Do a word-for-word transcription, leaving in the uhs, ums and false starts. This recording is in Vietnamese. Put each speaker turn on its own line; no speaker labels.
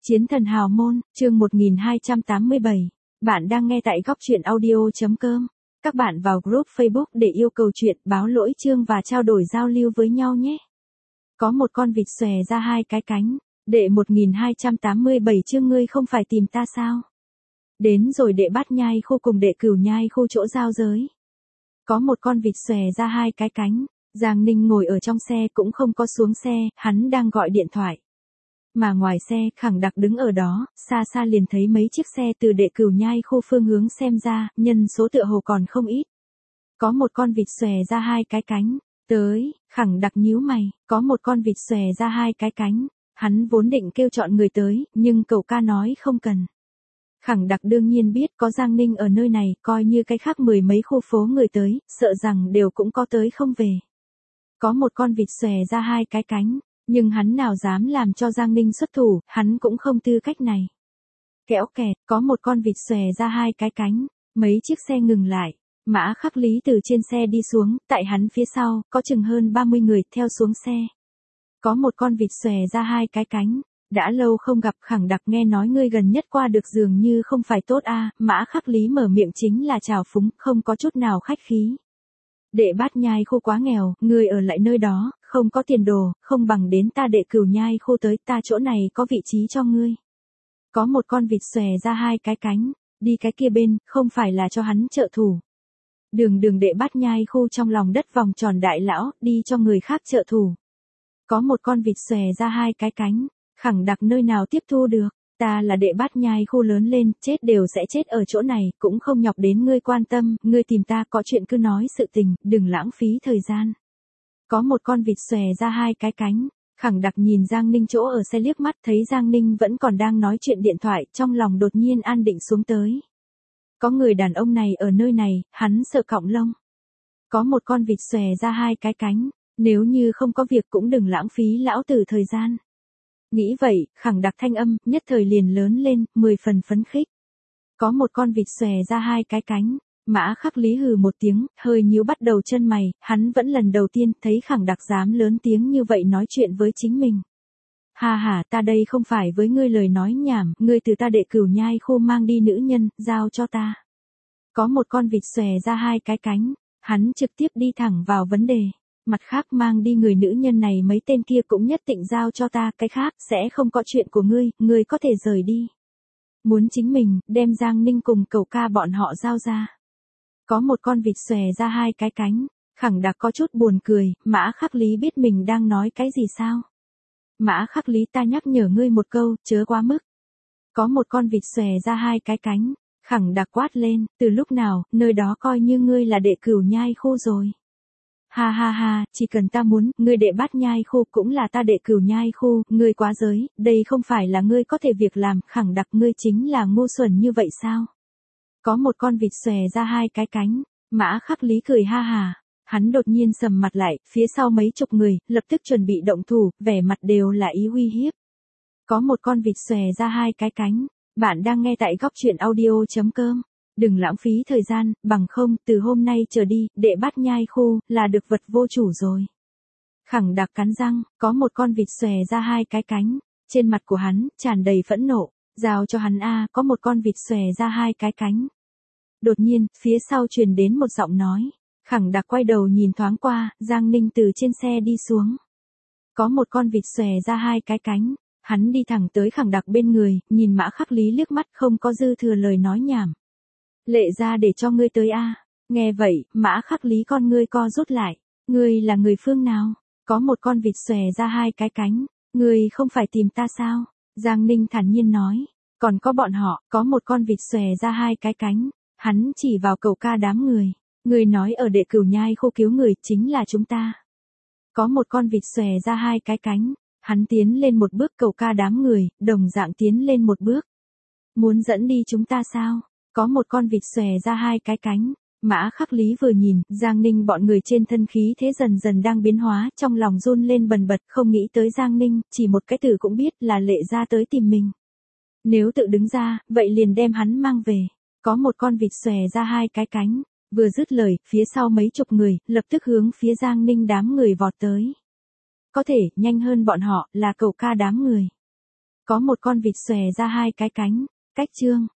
Chiến thần hào môn, chương một nghìn hai trăm tám mươi bảy. Bạn đang nghe tại góc truyện audio chấm com. Các bạn vào group Facebook để yêu cầu chuyện, báo lỗi chương và trao đổi giao lưu với nhau nhé. Có một con vịt xòe ra hai cái cánh. Đệ một nghìn hai trăm tám mươi bảy chương ngươi không phải tìm ta sao? Đến rồi đệ Bát Nhai Khu cùng đệ Cửu Nhai Khu chỗ giao giới. Có một con vịt xòe ra hai cái cánh. Giang Ninh ngồi ở trong xe cũng không có xuống xe, hắn đang gọi điện thoại. Mà ngoài xe, Khẳng Đặc đứng ở đó, xa xa liền thấy mấy chiếc xe từ đệ Cửu Nhai Khu phương hướng xem ra, nhân số tựa hồ còn không ít. Có một con vịt xòe ra hai cái cánh. Tới, Khẳng Đặc nhíu mày, có một con vịt xòe ra hai cái cánh. Hắn vốn định kêu chọn người tới, nhưng cậu ca nói không cần. Khẳng Đặc đương nhiên biết có Giang Ninh ở nơi này, coi như cái khác mười mấy khu phố người tới, sợ rằng đều cũng có tới không về. Có một con vịt xòe ra hai cái cánh, nhưng hắn nào dám làm cho Giang Ninh xuất thủ, hắn cũng không tư cách này. Kẽo kẹt, có một con vịt xòe ra hai cái cánh, mấy chiếc xe ngừng lại. Mã Khắc Lý từ trên xe đi xuống, tại hắn phía sau, có chừng hơn ba mươi người theo xuống xe. Có một con vịt xòe ra hai cái cánh. Đã lâu không gặp, Khẳng Đặc nghe nói ngươi gần nhất qua được dường như không phải tốt a. À. Mã Khắc Lý mở miệng chính là chào phúng, không có chút nào khách khí. Đệ Bát Nhai Khu quá nghèo, ngươi ở lại nơi đó, không có tiền đồ, không bằng đến ta đệ Cửu Nhai Khu tới, ta chỗ này có vị trí cho ngươi. Có một con vịt xòe ra hai cái cánh, đi cái kia bên, không phải là cho hắn trợ thủ. Đường đường đệ Bát Nhai Khu trong lòng đất vòng tròn đại lão, đi cho người khác trợ thủ. Có một con vịt xòe ra hai cái cánh, Khẳng Đặc nơi nào tiếp thu được, ta là đệ Bát Nhai Khu lớn lên, chết đều sẽ chết ở chỗ này, cũng không nhọc đến ngươi quan tâm, ngươi tìm ta có chuyện cứ nói sự tình, đừng lãng phí thời gian. Có một con vịt xòe ra hai cái cánh, Khẳng Đặc nhìn Giang Ninh chỗ ở xe liếc mắt thấy Giang Ninh vẫn còn đang nói chuyện điện thoại, trong lòng đột nhiên an định xuống tới. Có người đàn ông này ở nơi này, hắn sợ cọng lông. Có một con vịt xòe ra hai cái cánh, nếu như không có việc cũng đừng lãng phí lão tử thời gian. Nghĩ vậy, Khẳng Đặc thanh âm, nhất thời liền lớn lên, mười phần phấn khích. Có một con vịt xòe ra hai cái cánh, Mã Khắc Lý hừ một tiếng, hơi nhíu bắt đầu chân mày, hắn vẫn lần đầu tiên thấy Khẳng Đặc dám lớn tiếng như vậy nói chuyện với chính mình. Hà hà, ta đây không phải với ngươi lời nói nhảm, ngươi từ ta đệ Cửu Nhai Khu mang đi nữ nhân, giao cho ta. Có một con vịt xòe ra hai cái cánh, hắn trực tiếp đi thẳng vào vấn đề. Mặt khác mang đi người nữ nhân này mấy tên kia cũng nhất định giao cho ta, cái khác sẽ không có chuyện của ngươi, ngươi có thể rời đi. Muốn chính mình, đem Giang Ninh cùng cậu ca bọn họ giao ra. Có một con vịt xòe ra hai cái cánh, Khẳng Đặc có chút buồn cười, Mã Khắc Lý biết mình đang nói cái gì sao? Mã Khắc Lý, ta nhắc nhở ngươi một câu, chớ quá mức. Có một con vịt xòe ra hai cái cánh, Khẳng Đặc quát lên, từ lúc nào, nơi đó coi như ngươi là đệ Cửu Nhai Khu rồi. Ha ha ha, chỉ cần ta muốn, ngươi đệ Bát Nhai Khu cũng là ta đệ Cửu Nhai Khu, ngươi quá giới, đây không phải là ngươi có thể việc làm, Khẳng Đặc ngươi chính là ngu xuẩn như vậy sao? Có một con vịt xòe ra hai cái cánh, Mã Khắc Lý cười ha hà, hắn đột nhiên sầm mặt lại, phía sau mấy chục người, lập tức chuẩn bị động thủ, vẻ mặt đều là ý uy hiếp. Có một con vịt xòe ra hai cái cánh, bạn đang nghe tại góc truyện audio chấm com. Đừng lãng phí thời gian, bằng không, từ hôm nay trở đi, đệ Bát Nhai Khu, là được vật vô chủ rồi. Khẳng Đặc cắn răng, có một con vịt xòe ra hai cái cánh, trên mặt của hắn, tràn đầy phẫn nộ, giao cho hắn a, có một con vịt xòe ra hai cái cánh. Đột nhiên, phía sau truyền đến một giọng nói, Khẳng Đặc quay đầu nhìn thoáng qua, Giang Ninh từ trên xe đi xuống. Có một con vịt xòe ra hai cái cánh, hắn đi thẳng tới Khẳng Đặc bên người, nhìn Mã Khắc Lý liếc mắt không có dư thừa lời nói nhảm. Lệ ra để cho ngươi tới a. Nghe vậy, Mã Khắc Lý con ngươi co rút lại. Ngươi là người phương nào? Có một con vịt xòe ra hai cái cánh. Ngươi không phải tìm ta sao? Giang Ninh thản nhiên nói. Còn có bọn họ, có một con vịt xòe ra hai cái cánh. Hắn chỉ vào cậu ca đám người. Ngươi nói ở đệ Cửu Nhai Khu cứu người chính là chúng ta. Có một con vịt xòe ra hai cái cánh. Hắn tiến lên một bước, cậu ca đám người, đồng dạng tiến lên một bước. Muốn dẫn đi chúng ta sao? Có một con vịt xòe ra hai cái cánh, Mã Khắc Lý vừa nhìn, Giang Ninh bọn người trên thân khí thế dần dần đang biến hóa, trong lòng run lên bần bật, không nghĩ tới Giang Ninh, chỉ một cái từ cũng biết là Lệ ra tới tìm mình. Nếu tự đứng ra, vậy liền đem hắn mang về. Có một con vịt xòe ra hai cái cánh, vừa dứt lời, phía sau mấy chục người, lập tức hướng phía Giang Ninh đám người vọt tới. Có thể, nhanh hơn bọn họ, là cậu ca đám người. Có một con vịt xòe ra hai cái cánh. Cách chương